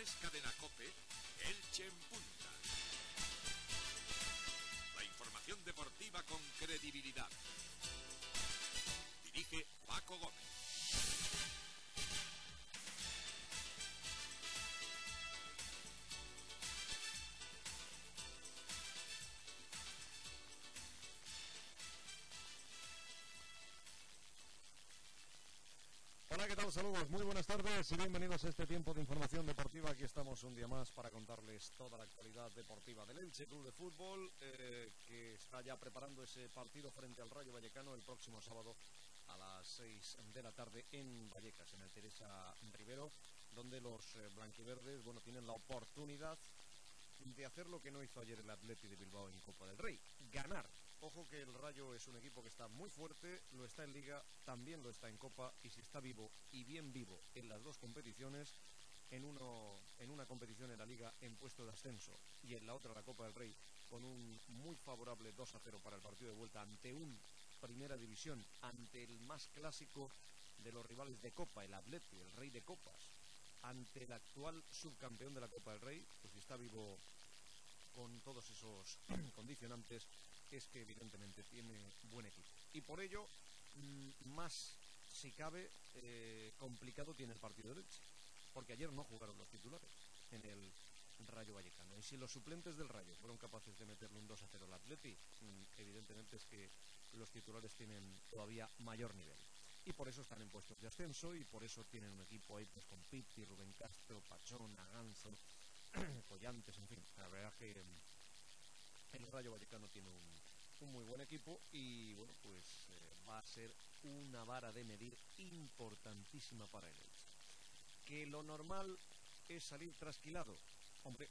Refresca de la COPE, Elche en punta. La información deportiva con credibilidad. Dirige Paco Gómez. Hola, ¿qué tal? Saludos, muy buenas tardes y bienvenidos a este tiempo de información deportiva. Aquí estamos un día más para contarles toda la actualidad deportiva del Elche Club de Fútbol, que está ya preparando ese partido frente al Rayo Vallecano el próximo sábado a las 6 de la tarde en Vallecas, en el Teresa Rivero, donde los blanquiverdes, tienen la oportunidad de hacer lo que no hizo ayer el Atleti de Bilbao en Copa del Rey, ganar. Ojo que el Rayo es un equipo que está muy fuerte, lo está en Liga, también lo está en Copa, y si está vivo y bien vivo en las dos competiciones, en una competición en la Liga en puesto de ascenso y en la otra la Copa del Rey con un muy favorable 2-0 para el partido de vuelta ante un Primera División, ante el más clásico de los rivales de Copa, el Atleti, el rey de copas, ante el actual subcampeón de la Copa del Rey, pues si está vivo con todos esos condicionantes, es que evidentemente tiene buen equipo. Y por ello, más si cabe, complicado tiene el partido del Elche, porque ayer no jugaron los titulares en el Rayo Vallecano. Y si los suplentes del Rayo fueron capaces de meterle un 2-0 al Atleti, evidentemente es que los titulares tienen todavía mayor nivel. Y por eso están en puestos de ascenso, y por eso tienen un equipo ahí pues con Pitti, Rubén Castro, Pachón, Aganzo, Collantes, en fin. La verdad que el Rayo Vallecano tiene un muy buen equipo y va a ser una vara de medir importantísima para el Elche. Que lo normal es salir trasquilado. Hombre,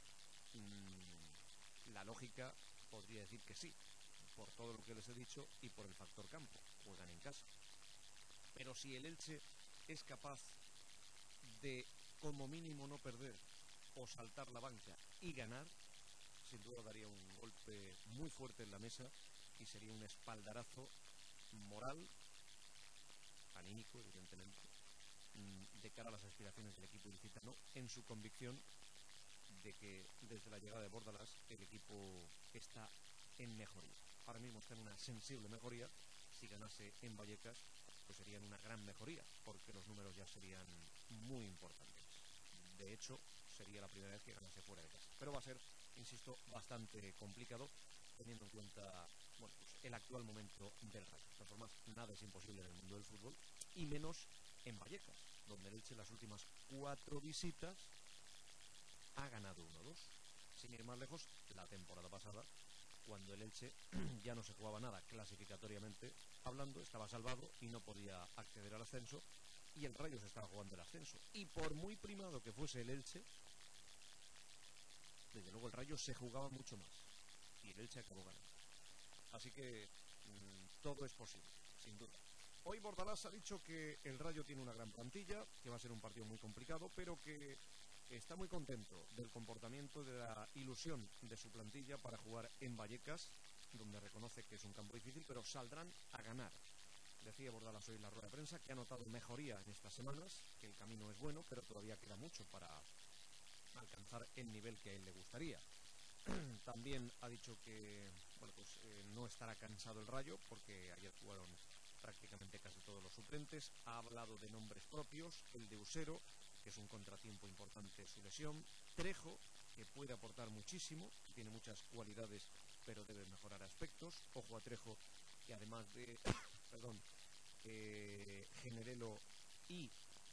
la lógica podría decir que sí, por todo lo que les he dicho y por el factor campo. Juegan en casa. Pero si el Elche es capaz de, como mínimo, no perder o saltar la banca y ganar, sin duda daría un golpe muy fuerte en la mesa y sería un espaldarazo moral, anímico, evidentemente, de cara a las aspiraciones del equipo ilicitano, en su convicción de que desde la llegada de Bordalás el equipo está en mejoría. Ahora mismo está en una sensible mejoría. Si ganase en Vallecas, pues serían una gran mejoría, porque los números ya serían muy importantes. De hecho, sería la primera vez que ganase fuera de casa. Pero va a ser, insisto, bastante complicado, teniendo en cuenta el actual momento del Rayo. De todas formas, nada es imposible en el mundo del fútbol, y menos en Vallecas, donde el Elche en las últimas 4 visitas ha ganado 1-2. Sin ir más lejos, la temporada pasada, cuando el Elche ya no se jugaba nada clasificatoriamente hablando, estaba salvado y no podía acceder al ascenso, y el Rayo se estaba jugando el ascenso. Y por muy primado que fuese el Elche, desde luego el Rayo se jugaba mucho más, y el Elche acabó ganando. Así que todo es posible, sin duda. Hoy Bordalás ha dicho que el Rayo tiene una gran plantilla, que va a ser un partido muy complicado, pero que está muy contento del comportamiento, de la ilusión de su plantilla para jugar en Vallecas, donde reconoce que es un campo difícil, pero saldrán a ganar. Decía Bordalás hoy en la rueda de prensa que ha notado mejoría en estas semanas, que el camino es bueno, pero todavía queda mucho para alcanzar el nivel que a él le gustaría. También ha dicho que no estará cansado el Rayo, porque ayer jugaron prácticamente casi todos los suplentes. Ha hablado de nombres propios, el de Usero, que es un contratiempo importante su lesión, Trejo, que puede aportar muchísimo, tiene muchas cualidades, pero debe mejorar aspectos. Ojo a Trejo, que además de Generelo y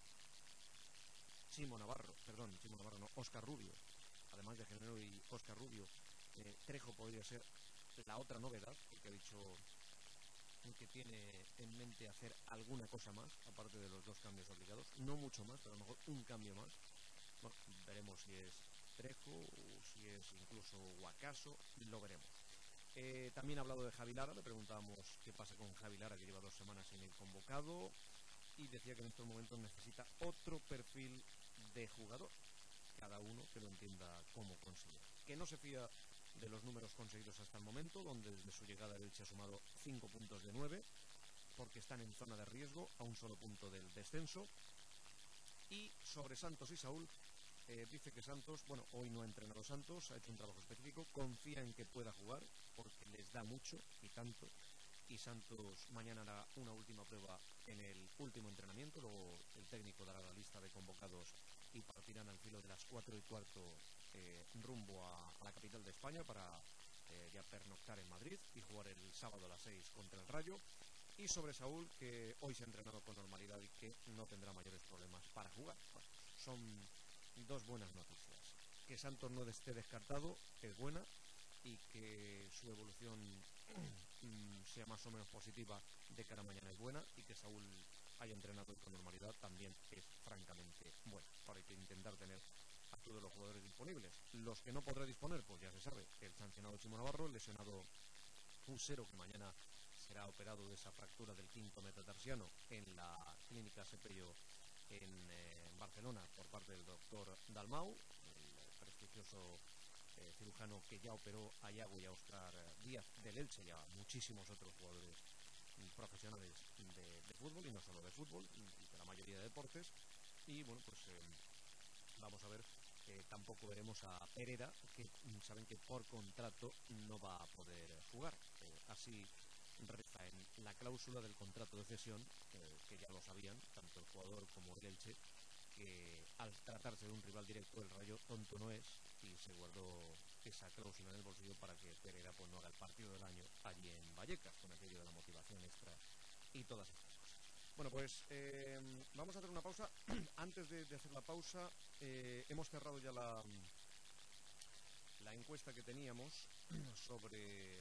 Óscar Rubio, además de Generelo y Óscar Rubio, Trejo podría ser la otra novedad, porque ha dicho que tiene en mente hacer alguna cosa más, aparte de los 2 cambios obligados, no mucho más, pero a lo mejor un cambio más. Veremos si es Trejo o si es incluso Guacaso, lo veremos. También ha hablado de Javi Lara, le preguntábamos qué pasa con Javi Lara, que lleva 2 semanas sin ir convocado, y decía que en estos momentos necesita otro perfil de jugador, cada uno que lo entienda como considera. Que no se fía de los números conseguidos hasta el momento, donde desde su llegada el Elche ha sumado 5 puntos de 9, porque están en zona de riesgo, a un solo punto del descenso. Y sobre Santos y Saúl, dice que Santos, bueno, hoy no ha entrenado Santos, ha hecho un trabajo específico, confía en que pueda jugar porque les da mucho y tanto. Y Santos mañana hará una última prueba en el último entrenamiento, luego el técnico dará la lista de convocados y partirán al filo de las 4:15 rumbo a la capital de España para ya pernoctar en Madrid y jugar el sábado a las 6 contra el Rayo. Y sobre Saúl, que hoy se ha entrenado con normalidad y que no tendrá mayores problemas para jugar. Bueno, son dos buenas noticias. Que Santos no esté descartado es buena, y que su evolución sea más o menos positiva de cara a mañana es buena, y que Saúl haya entrenado con normalidad también es francamente buena. Ahora hay que intentar tener a todos los jugadores disponibles. Los que no podrá disponer, pues ya se sabe, el sancionado Chimo Navarro, el lesionado Usero, que mañana será operado de esa fractura del quinto metatarsiano en la clínica Sepello en Barcelona por parte del doctor Dalmau, el prestigioso cirujano que ya operó a Iago y a Óscar Díaz del Elche y a muchísimos otros jugadores profesionales de fútbol, y no solo de fútbol, de la mayoría de deportes. Y bueno, pues vamos a ver. Tampoco veremos a Herrera, que saben que por contrato no va a poder jugar. Así reza en la cláusula del contrato de cesión, que ya lo sabían tanto el jugador como el Elche, que al tratarse de un rival directo, el Rayo tonto no es, y se guardó esa cláusula en el bolsillo para que Pereira pues no haga el partido del año allí en Vallecas, con aquello de la motivación extra y todas estas cosas. Bueno, pues vamos a hacer una pausa. Antes de hacer la pausa, hemos cerrado ya la encuesta que teníamos sobre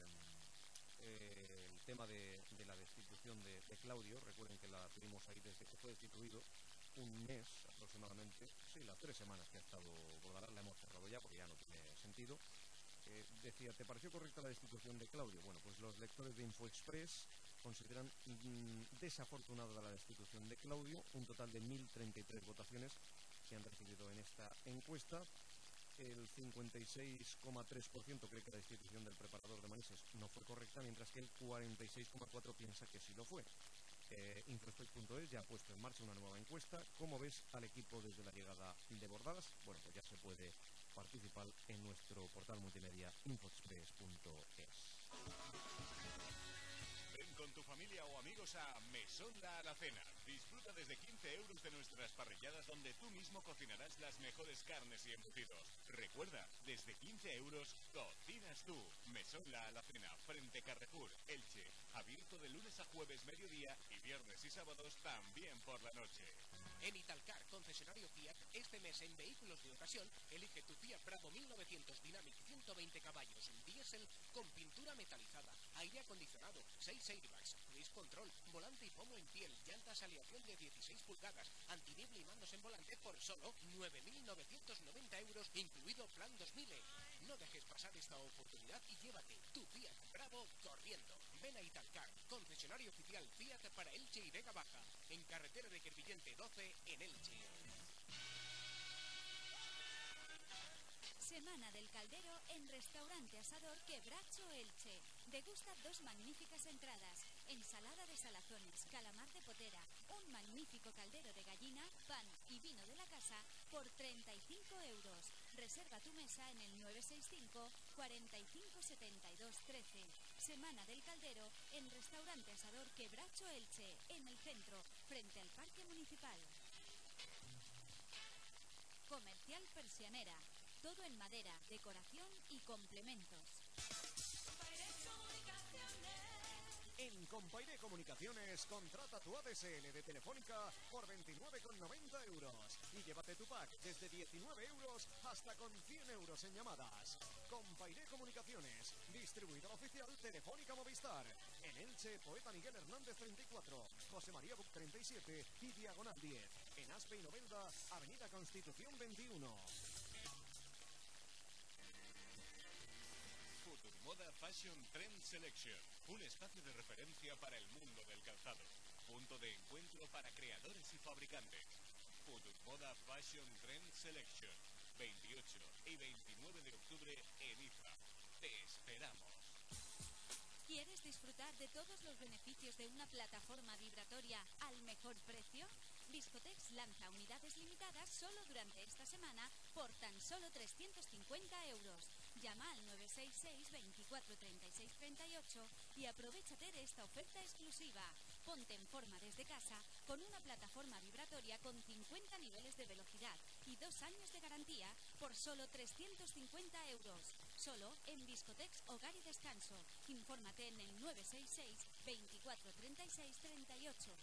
el tema de la destitución de Claudio. Recuerden que la tuvimos ahí desde que fue destituido, un mes aproximadamente, sí, las 3 semanas que ha estado Bordalás, la hemos cerrado ya porque ya no tiene sentido. Decía, ¿te pareció correcta la destitución de Claudio? Bueno, pues los lectores de InfoExpress consideran desafortunada la destitución de Claudio. Un total de 1.033 votaciones se han recibido en esta encuesta. El 56,3% cree que la destitución del preparador de Manises no fue correcta, mientras que el 46,4% piensa que sí lo fue. Infospec.es ya ha puesto en marcha una nueva encuesta. ¿Cómo ves al equipo desde la llegada de Bordalas? Bueno, pues ya se puede participar en nuestro portal multimedia infoexpress.es. Ven con tu familia o amigos a Mesón La Alacena. Disfruta desde 15 euros de nuestras parrilladas, donde tú mismo cocinarás las mejores carnes y embutidos. Recuerda, desde 15 euros cocinas tú. Mesón La Alacena, frente Carrefour, Elche. Abierto de lunes a jueves mediodía y viernes y sábados también por la noche. En Italcar, concesionario Fiat, este mes en vehículos de ocasión, elige tu Fiat Bravo 1900 Dynamic 120 caballos, diésel con pintura metalizada, aire acondicionado, 6 airbags, cruise control, volante y pomo en piel, llantas aleación de 16 pulgadas, antiniebla y mandos en volante por solo 9.990 euros, incluido plan 2000E. No dejes pasar esta oportunidad y llévate tu Fiat Bravo corriendo. Ven a Italcar, concesionario oficial Fiat para Elche y Vega Baja, en carretera de Crevillente 12 en Elche. Semana del Caldero en Restaurante Asador Quebracho Elche. Degusta 2 magníficas entradas, ensalada de salazones, calamar de potera, un magnífico caldero de gallina, pan y vino de la casa por 35 euros. Reserva tu mesa en el 965 45 72 13. Semana del Caldero en Restaurante Asador Quebracho Elche, en el centro, frente al Parque Municipal. Comercial Persianera. Todo en madera, decoración y complementos. En Compairé Comunicaciones, contrata tu ADSL de Telefónica por 29,90 euros y llévate tu pack desde 19 euros hasta con 100 euros en llamadas. Compairé Comunicaciones, distribuidor oficial Telefónica Movistar. En Elche, Poeta Miguel Hernández 34, José María Buc 37 y Diagonal 10. En Aspe y Novelda, Avenida Constitución 21. Moda Fashion Trend Selection, un espacio de referencia para el mundo del calzado, punto de encuentro para creadores y fabricantes. Moda Fashion Trend Selection, 28 y 29 de octubre en Iza. Te esperamos. ¿Quieres disfrutar de todos los beneficios de una plataforma vibratoria al mejor precio? Discotex lanza unidades limitadas solo durante esta semana por tan solo 350 euros. Llama al 966 24 36 38 y aprovechate de esta oferta exclusiva. Ponte en forma desde casa con una plataforma vibratoria con 50 niveles de velocidad y 2 años de garantía por solo 350 euros. Solo en Discotex Hogar y Descanso. Infórmate en el 966 24 36 38.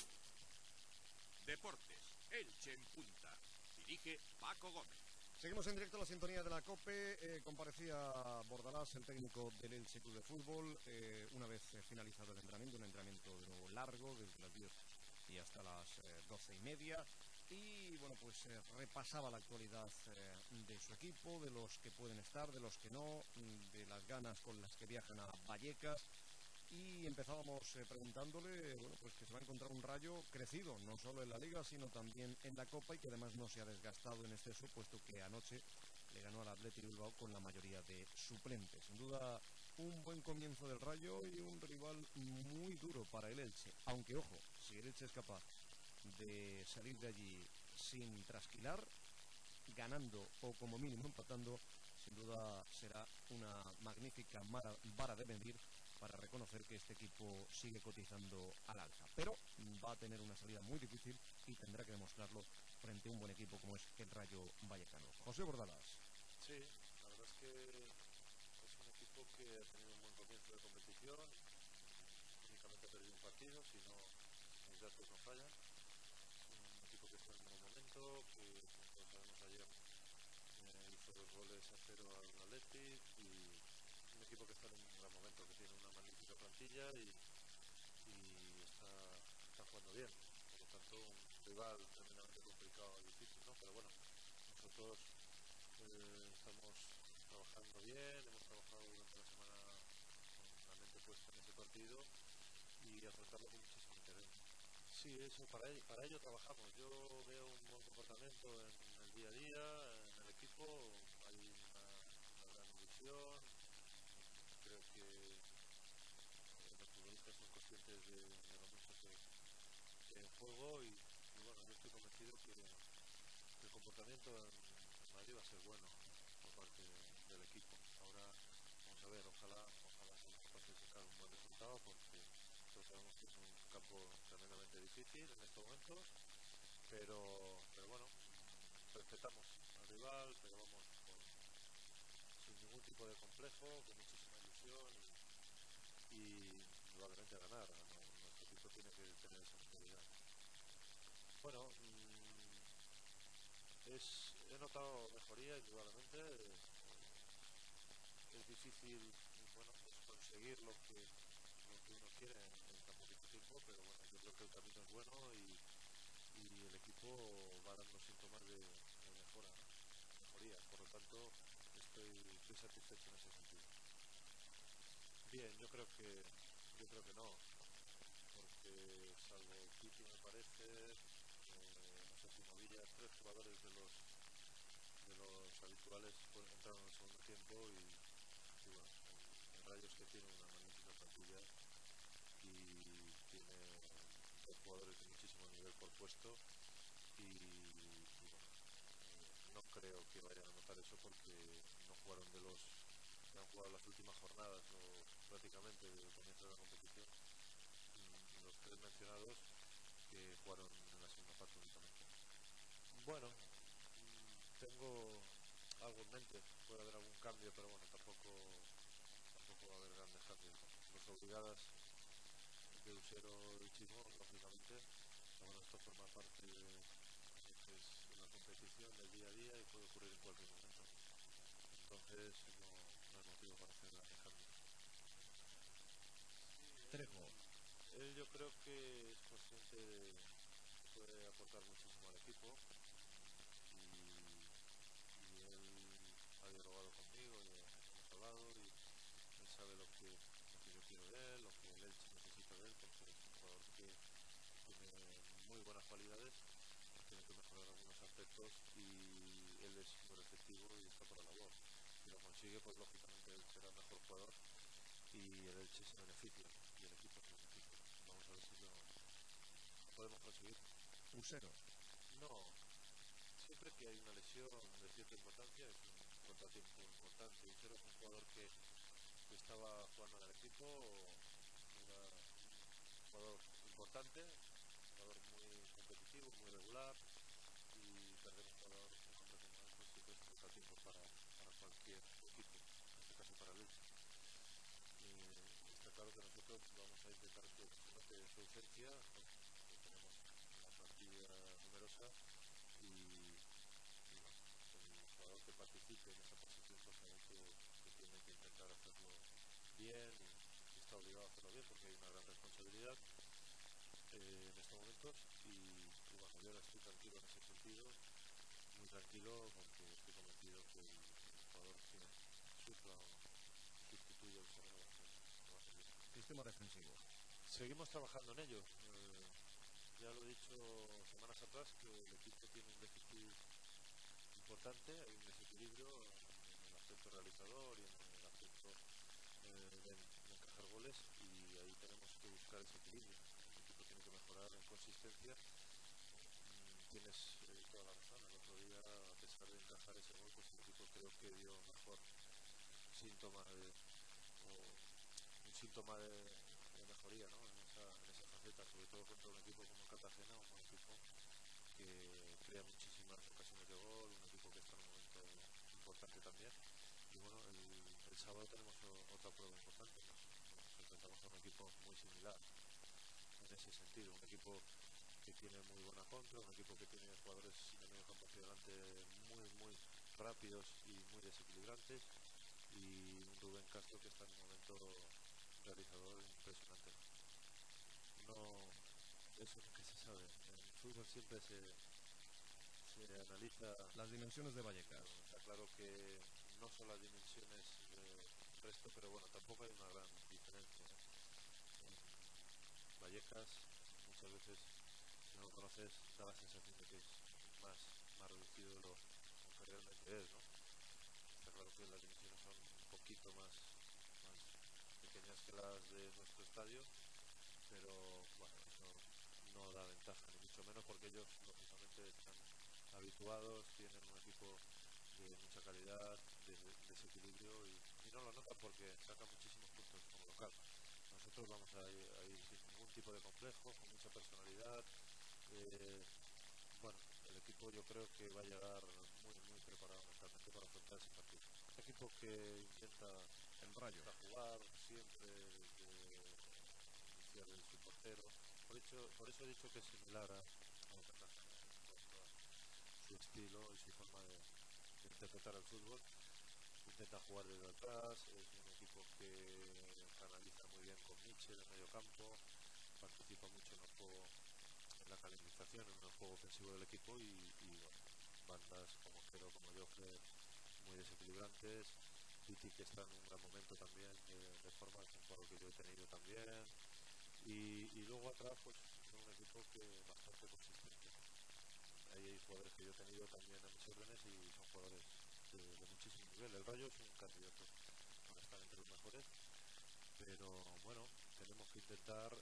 Deportes, Elche en punta. Dirige Paco Gómez. Seguimos en directo a la sintonía de la COPE. Comparecía Bordalás, el técnico del Elche Club de Fútbol, una vez finalizado el entrenamiento, un entrenamiento de nuevo largo, desde las 10 y hasta las 12:30. Y bueno, pues repasaba la actualidad de su equipo, de los que pueden estar, de los que no, de las ganas con las que viajan a Vallecas. Y empezábamos preguntándole, bueno, pues que se va a encontrar un Rayo crecido, no solo en la Liga, sino también en la Copa, y que además no se ha desgastado en exceso, puesto que anoche le ganó al Athletic Bilbao con la mayoría de suplentes. Sin duda, un buen comienzo del Rayo y un rival muy duro para el Elche. Aunque, ojo, si el Elche es capaz de salir de allí sin trasquilar, ganando o como mínimo empatando, sin duda será una magnífica vara de medir para reconocer que este equipo sigue cotizando al alza. Pero va a tener una salida muy difícil y tendrá que demostrarlo frente a un buen equipo como es el Rayo Vallecano. José Bordalás. Sí, la verdad es que es un equipo que ha tenido un buen comienzo de competición. Únicamente ha perdido un partido, si no mis datos no fallan. Un equipo que está en un buen momento, que como sabemos ayer hizo 2 goles a 0 al Athletic, y un equipo que está en un gran momento, que tiene una magnífica plantilla y está jugando bien. Por lo tanto, un rival tremendamente complicado y difícil, ¿no? Pero bueno, nosotros estamos trabajando bien, hemos trabajado durante la semana con la mente puesta en ese partido y afrontarlo con muchísimo interés. Sí, eso, para ello trabajamos. Yo veo un buen comportamiento en el día a día, en el equipo, hay una gran ilusión. Creo que los futbolistas son conscientes de lo mucho que en juego y bueno, yo estoy convencido que el comportamiento en Madrid va a ser bueno por parte del equipo. Ahora vamos a ver, ojalá seamos capaces de sacar un buen resultado, porque todos sabemos que es un campo tremendamente difícil en estos momentos, pero bueno, respetamos al rival, pero vamos sin ningún tipo de complejo, con muchísima ilusión y indudablemente a ganar. Nuestro equipo tiene que tener esa mentalidad. Bueno, he notado mejoría, indudablemente. Es difícil, bueno, pues conseguir lo que uno quiere en tan poquito tiempo, pero bueno, yo creo que el camino es bueno y el equipo va dando síntomas de mejora, ¿no? Mejoría. Por lo tanto, estoy satisfecho en ese sentido. Bien, yo creo que no, porque salvo Titi, me parece, no sé si Movillas, 3 jugadores de los habituales entraron en el segundo tiempo y bueno, el Rayo es que tiene una magnífica plantilla y tiene 2 jugadores de muchísimo nivel por puesto y bueno, no creo que vayan a notar eso, porque no jugaron de los que han jugado las últimas jornadas o prácticamente desde el comienzo de la competición. Los 3 mencionados que jugaron en la segunda parte únicamente. Bueno, tengo algo en mente, puede haber algún cambio, pero bueno, tampoco va a haber grandes cambios, ¿no? Los obligadas de Usero y Chismón, lógicamente, pero bueno, esto forma parte a veces de la competición, del día a día, y puede ocurrir en cualquier momento. Entonces no hay motivo para hacer grandes cambios. Trejo. Él yo creo que es consciente de que puede aportar muchísimo al equipo y él ha dialogado conmigo y hemos hablado y él sabe lo que yo quiero de él, lo que el Elche necesita de él, porque es un jugador que tiene muy buenas cualidades, tiene que mejorar algunos aspectos y él es muy receptivo y está por la labor. Si lo consigue, pues lógicamente él será el mejor jugador y el Elche se beneficia y el equipo se beneficia. Vamos a ver si lo podemos conseguir. Usero. No, siempre que hay una lesión de cierta importancia es un contratiempo importante. Usero es un jugador que estaba jugando en el equipo, era un jugador importante, un jugador muy competitivo, muy regular, y perder un jugador, un hombre como él, pues siempre es un contratiempo para cualquier equipo, en este caso para el Elche. Está claro que nosotros vamos a intentar que se note su ausencia, porque tenemos una plantilla numerosa y bueno, el jugador que participe en esa posición pues sabe que tiene que intentar hacerlo bien y está obligado a hacerlo bien porque hay una gran responsabilidad en estos momentos y bueno, yo ahora estoy tranquilo en ese sentido, muy tranquilo porque estoy convencido que el jugador que supla o sustituya a Usero lo va a hacer bien. Sistema defensivo. Seguimos trabajando en ello. Ya lo he dicho semanas atrás que el equipo tiene un déficit importante, hay un desequilibrio en el aspecto realizador y en el aspecto de encajar goles y ahí tenemos que buscar ese equilibrio. El equipo tiene que mejorar en consistencia. Tienes toda la razón, el otro día a pesar de encajar ese gol pues el equipo creo que dio mejor síntoma de, o un síntoma de mejoría, ¿no? En esa faceta, sobre todo contra un equipo como Cartagena, un buen equipo que crea muchísimas ocasiones de gol, un equipo que está en un momento importante también. Y bueno, el sábado tenemos otra prueba importante. Nos enfrentamos a un equipo muy similar en ese sentido, un equipo que tiene muy buena contra, un equipo que tiene jugadores de medio campo hacia adelante muy rápidos y muy desequilibrantes y un Rubén Castro que está en un momento realizador impresionante. No, eso nunca se sabe. En el fútbol siempre se analiza. Las dimensiones de Vallecas. Está claro que no son las dimensiones del resto, pero bueno, tampoco hay una gran diferencia. En Vallecas muchas veces, si no lo conoces, da la sensación de que es más reducido de lo que realmente es, ¿no? Está claro que las dimensiones son un poquito más pequeñas que las de nuestro estadio, pero bueno, eso no da ventaja, ni mucho menos porque ellos lógicamente están habituados, tienen un equipo de mucha calidad, de desequilibrio y no lo notan porque sacan muchísimos puntos como local. Nosotros vamos a ir sin ningún tipo de complejo, con mucha personalidad. Bueno, el equipo yo creo que va a llegar muy preparado mentalmente para afrontar ese partido. Un equipo que intenta El Rayo. jugar siempre desde iniciar de su portero. Por eso he dicho que es similar a Cartagena en cuanto a su estilo y su forma de interpretar el fútbol. Intenta jugar desde atrás, es un equipo que canaliza muy bien con Mitchell en medio campo, participa mucho en el juego, en la calendarización, en el juego ofensivo del equipo y bueno, bandas como Quero, como Joffre, muy desequilibrantes. Piti que está en un gran momento también de forma, es un jugador que yo he tenido también. Y luego atrás, pues son un equipo que bastante consistente. Ahí hay jugadores que yo he tenido también a mis órdenes y son jugadores de muchísimo nivel. El Rayo es un candidato para estar entre los mejores, pero bueno, tenemos que intentar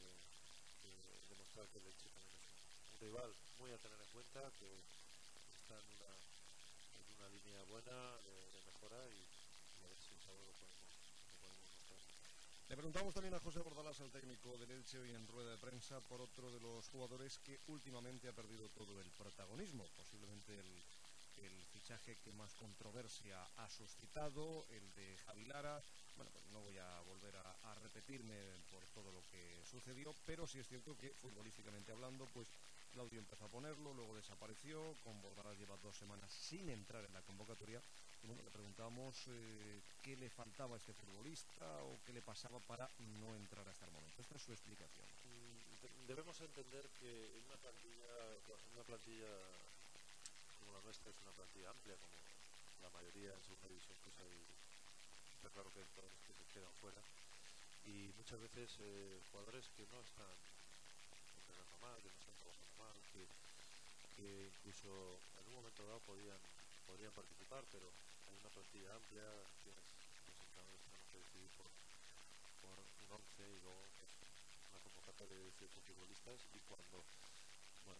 demostrar que el Elche también es un rival muy a tener en cuenta, que está en una línea buena de mejora y a ver si el sábado lo podemos mostrar. Le preguntamos también a José Bordalás, el técnico del Elche, hoy en rueda de prensa, por otro de los jugadores que últimamente ha perdido todo el protagonismo, posiblemente el fichaje que más controversia ha suscitado, el de Javi Lara. Bueno, pues no voy a volver a repetirme por todo lo que sucedió, pero sí es cierto que futbolísticamente hablando, pues Claudio empezó a ponerlo, luego desapareció, con Bordalás lleva 2 semanas sin entrar en la convocatoria. Y bueno, le preguntamos qué le faltaba a este futbolista o qué le pasaba para no entrar hasta el momento. Esta es su explicación. Debemos entender que en una plantilla como la nuestra es una plantilla amplia, como la mayoría en segunda división, pues está claro que hay jugadores que se quedan fuera y muchas veces jugadores que no están entrenando mal, que no están trabajando mal, que incluso en un momento dado podrían participar, pero hay una plantilla amplia, los entrenadores tenemos que decidir por un 11 y luego pues, una convocatoria de 18 futbolistas y cuando bueno,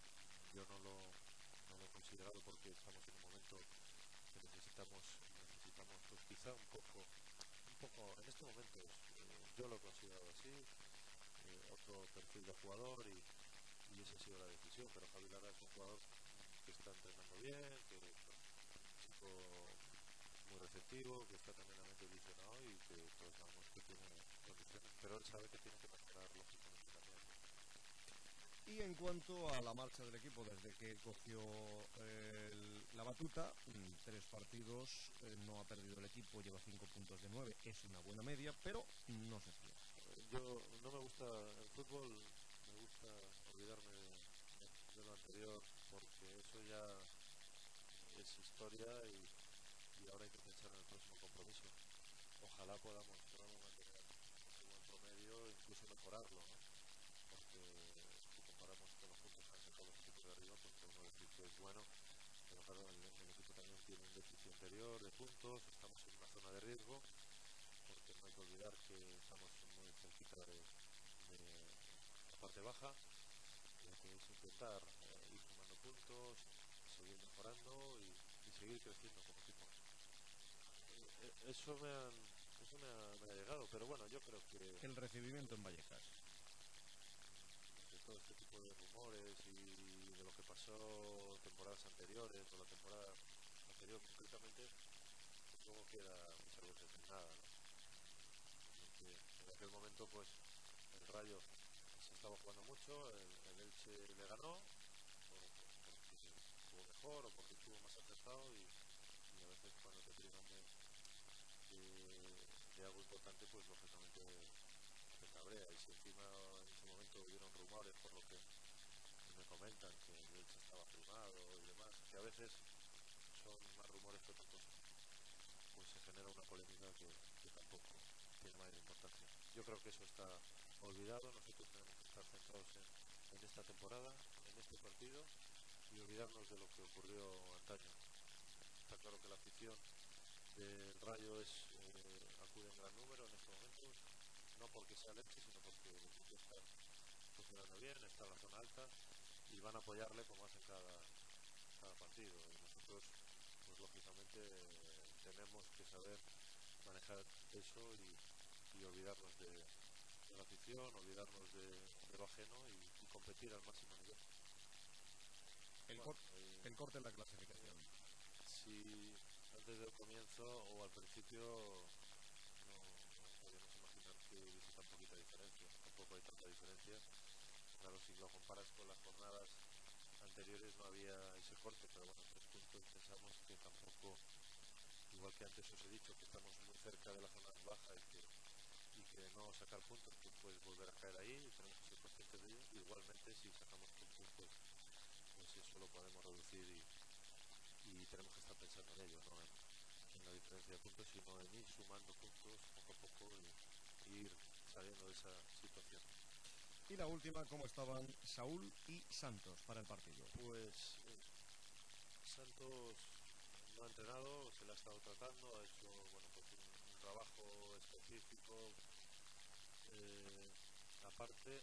yo no lo he considerado porque estamos en un momento que necesitamos pues quizá un poco en este momento yo lo he considerado así, otro perfil de jugador y esa ha sido la decisión, pero Javi Lara es un jugador que está entrenando bien, que bueno, un chico muy receptivo, que está tremendamente ilusionado y que todos sabemos que tiene condiciones, pero él sabe que tiene que mejorar lógicamente también. Y en cuanto a la marcha del equipo, desde que cogió la batuta, 3 partidos, no ha perdido el equipo, lleva 5 puntos de 9, es una buena media, pero no se fía. Yo no me gusta el fútbol, me gusta olvidarme de lo anterior, porque eso ya es historia y ahora hay que pensar en el próximo compromiso. Ojalá podamos mantener ese buen promedio e incluso mejorarlo, ¿no? Porque si comparamos con los puntos que han sacado los equipos de arriba, pues podemos decir que es bueno, pero claro, el equipo también tiene un déficit interior de puntos, estamos en una zona de riesgo, porque no hay que olvidar que estamos muy cerquita de la parte baja, y que es intentar ir sumando puntos, seguir mejorando y seguir creciendo como equipo. Eso me ha llegado, pero bueno, yo creo que El recibimiento en Vallecas. de todo este tipo de rumores y de lo que pasó temporadas anteriores o la temporada anterior concretamente, pues luego queda muchas veces en nada, ¿no? En aquel momento pues el Rayo se estaba jugando mucho, el Elche le ganó porque estuvo mejor o porque estuvo más acertado y a veces cuando te privan de algo importante pues lógicamente te cabrea, y si encima en ese momento hubieron rumores por lo que me comentan que el Elche estaba firmado y demás, que a veces son más rumores que otra cosa, pues se genera una polémica que tampoco tiene mayor importancia. Yo creo que eso está olvidado, nosotros tenemos que estar centrados en esta temporada, en este partido y olvidarnos de lo que ocurrió antaño. Está claro que la afición del Rayo acude en gran número en estos momentos, no porque sea Leche, sino porque el equipo está funcionando bien, está en la zona alta y van a apoyarle como hacen cada partido. Y nosotros, pues lógicamente, tenemos que saber manejar eso y olvidarnos de la afición, olvidarnos de lo ajeno y competir al máximo nivel. El corte en la clasificación. Si antes del comienzo o al principio no podíamos imaginar que hubiese tan poquita diferencia, tampoco hay tanta diferencia. Claro, si lo comparas con las jornadas anteriores no había ese corte, pero bueno, 3 puntos pensamos que tampoco, igual que antes os he dicho que estamos muy cerca de la zona baja y que no sacar puntos pues puedes volver a caer ahí y tenemos que ser conscientes de ello. Igualmente si sacamos puntos pues eso lo podemos reducir y tenemos que estar pensando en ello, no en la diferencia de puntos, sino en ir sumando puntos poco a poco y ir saliendo de esa situación. Y la última, ¿cómo estaban Saúl y Santos para el partido? Pues Santos no ha entrenado, se le ha estado tratando, ha hecho bueno pues un trabajo específico aparte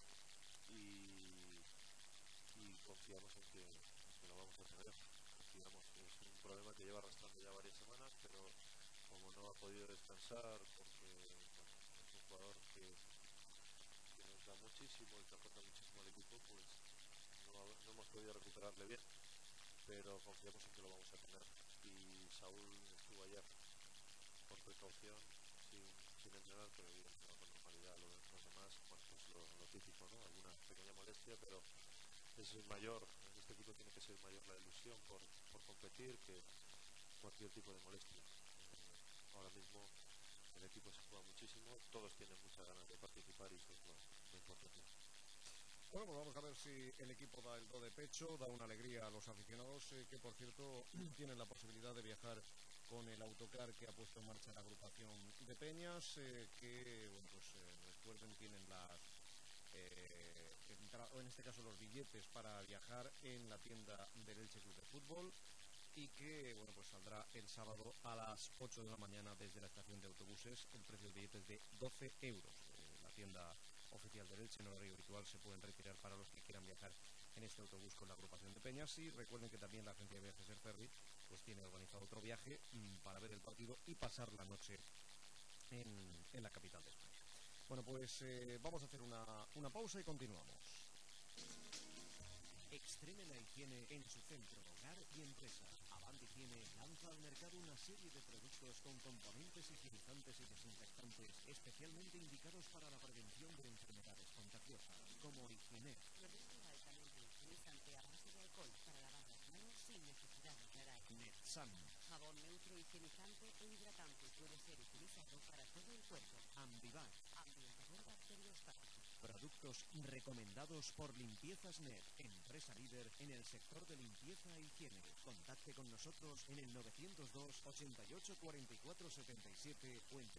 y confiamos en que lo vamos a tener. Confiamos, es un problema que lleva arrastrando ya varias semanas, pero como no ha podido descansar porque bueno, es un jugador que nos da muchísimo y que aporta muchísimo al equipo, pues no hemos podido recuperarle bien, pero confiamos en que lo vamos a tener. Y Saúl estuvo ayer por precaución sin entrenar, pero hoy entrenó con normalidad. Los demás, bueno, pues lo típico, ¿no? Alguna pequeña molestia, pero es mayor, en este equipo tiene que ser mayor la ilusión por competir que cualquier tipo de molestia. Ahora mismo el equipo se juega muchísimo, todos tienen muchas ganas de participar y eso es lo importante. Bueno, pues vamos a ver si el equipo da el do de pecho, da una alegría a los aficionados, que por cierto tienen la posibilidad de viajar con el autocar que ha puesto en marcha la agrupación de Peñas, que, bueno, pues recuerden, tienen o en este caso los billetes para viajar en la tienda del Elche Club de Fútbol y que, bueno, pues saldrá el sábado a las 8 de la mañana desde la estación de autobuses. El precio del billete es de 12 euros. La tienda oficial del Elche en horario habitual se pueden retirar para los que quieran viajar en este autobús con la agrupación de Peñas. Y recuerden que también la agencia de viajes Airferry pues tiene organizado otro viaje para ver el partido y pasar la noche en la capital de España. Bueno, pues vamos a hacer una pausa y continuamos. Extreme la higiene en su centro, hogar y empresa. Avant Higiene lanza al mercado una serie de productos con componentes higienizantes y desinfectantes especialmente indicados para la prevención de enfermedades contagiosas, como Higienet. Producto altamente higienizante a base de alcohol para lavar las manos sin necesidad de aclarar. Netsan. Jabón neutro higienizante e hidratante puede ser utilizado para todo el cuerpo. Ambivac. Ambientador bacteriostático. Productos recomendados por Limpiezas Net, empresa líder en el sector de limpieza e higiene. Contacte con nosotros en el 902 88 44 77 o en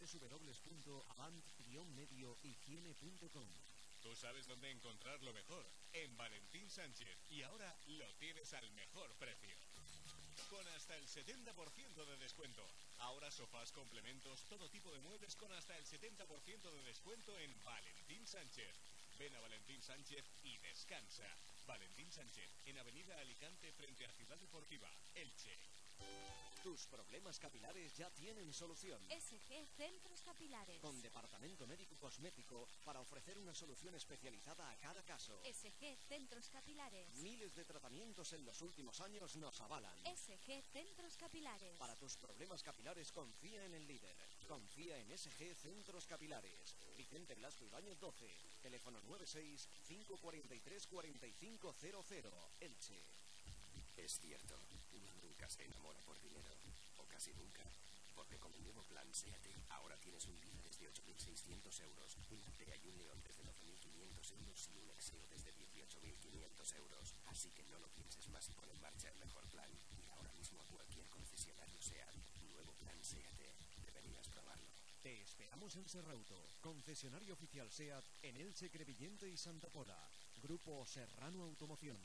www.avant-mediohigiene.com. Tú sabes dónde encontrar lo mejor, en Valentín Sánchez, y ahora lo tienes al mejor precio. Con hasta el 70% de descuento. Ahora sofás, complementos, todo tipo de muebles con hasta el 70% de descuento en Valentín Sánchez. Ven a Valentín Sánchez y descansa. Valentín Sánchez, en Avenida Alicante frente a Ciudad Deportiva, Elche. Tus problemas capilares ya tienen solución. SG Centros Capilares. Con departamento médico cosmético para ofrecer una solución especializada a cada caso. SG Centros Capilares. Miles de tratamientos en los últimos años nos avalan. SG Centros Capilares. Para tus problemas capilares confía en el líder. Confía en SG Centros Capilares. Vicente Blasco Ibáñez 12. Teléfono 96 543 4500. Elche. Es cierto, uno nunca se enamora por dinero, o casi nunca, porque con el nuevo plan SEAT ahora tienes un Vida desde 8.600 euros, un Altea y un León desde 12.500 euros y un Exeo desde 18.500 euros. Así que no lo pienses más y pon en marcha el mejor plan. Y ahora mismo a cualquier concesionario SEAT. Nuevo plan SEAT. Deberías probarlo. Te esperamos en Serrauto, concesionario oficial SEAT en Elche, Crevillente y Santa Pola. Grupo Serrano Automoción.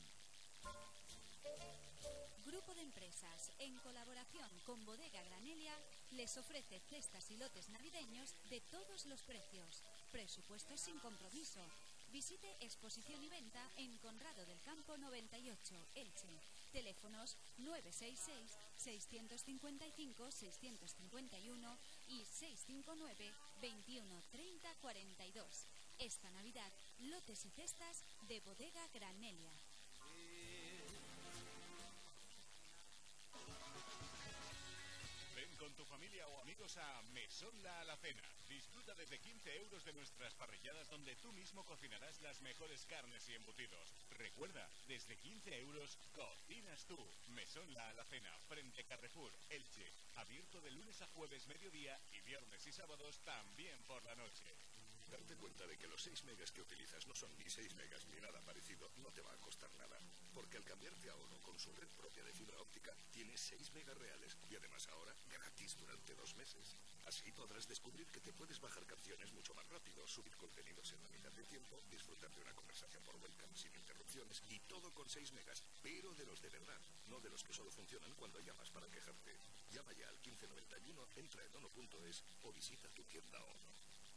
Grupo de Empresas, en colaboración con Bodega Granelia, les ofrece cestas y lotes navideños de todos los precios. Presupuestos sin compromiso. Visite exposición y venta en Conrado del Campo 98, Elche. Teléfonos 966 655 651 y 659 21 30 42. Esta Navidad, lotes y cestas de Bodega Granelia. Ven con tu familia o amigos a Mesón La Alacena. Disfruta desde 15 euros de nuestras parrilladas donde tú mismo cocinarás las mejores carnes y embutidos. Recuerda, desde 15 euros cocinas tú. Mesón La Alacena, frente Carrefour, Elche. Abierto de lunes a jueves mediodía y viernes y sábados también por la noche. Darte cuenta de que los 6 megas que utilizas no son ni 6 megas ni nada parecido no te va a costar nada. Porque al cambiarte a Ono con su red propia de fibra óptica, tienes 6 megas reales y además ahora gratis durante 2 meses. Así podrás descubrir que te puedes bajar canciones mucho más rápido, subir contenidos en la mitad de tiempo, disfrutar de una conversación por webcam sin interrupciones y todo con 6 megas, pero de los de verdad, no de los que solo funcionan cuando llamas para quejarte. Llama ya al 1591, entra en ono.es o visita tu tienda Ono.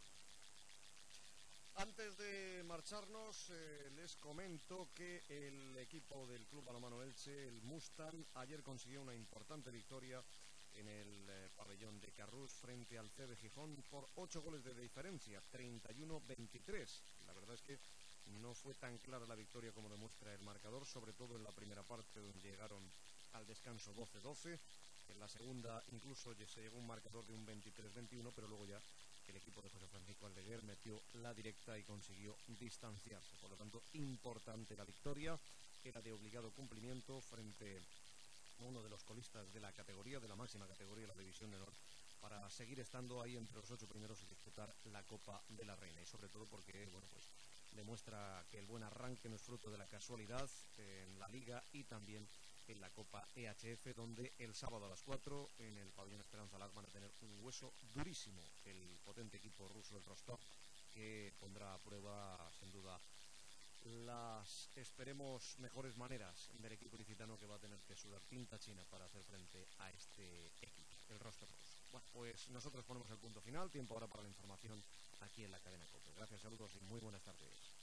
Antes de marcharnos, les comento que el equipo del Club Balonmano Elche, el Mustang, ayer consiguió una importante victoria en el pabellón de Carrús frente al CB Gijón por 8 goles de diferencia, 31-23. La verdad es que no fue tan clara la victoria como demuestra el marcador, sobre todo en la primera parte donde llegaron al descanso 12-12. En la segunda incluso se llegó un marcador de un 23-21, pero luego ya el equipo de José Francisco Aldeguer metió la directa y consiguió distanciarse. Por lo tanto, importante la victoria, era de obligado cumplimiento frente a uno de los colistas de la categoría, de la máxima categoría, la División de Honor, para seguir estando ahí entre los 8 primeros y disputar la Copa de la Reina. Y sobre todo porque, bueno, pues demuestra que el buen arranque no es fruto de la casualidad en la Liga y también en la Copa EHF, donde el sábado a las 4 en el pabellón Esperanza Lag van a tener un hueso durísimo el potente equipo ruso, el Rostov, que pondrá a prueba sin duda las, esperemos, mejores maneras del equipo licitano, que va a tener que sudar tinta china para hacer frente a este equipo, el Rostov ruso. Bueno, pues nosotros ponemos el punto final, tiempo ahora para la información aquí en la cadena COPE. Gracias, saludos y muy buenas tardes.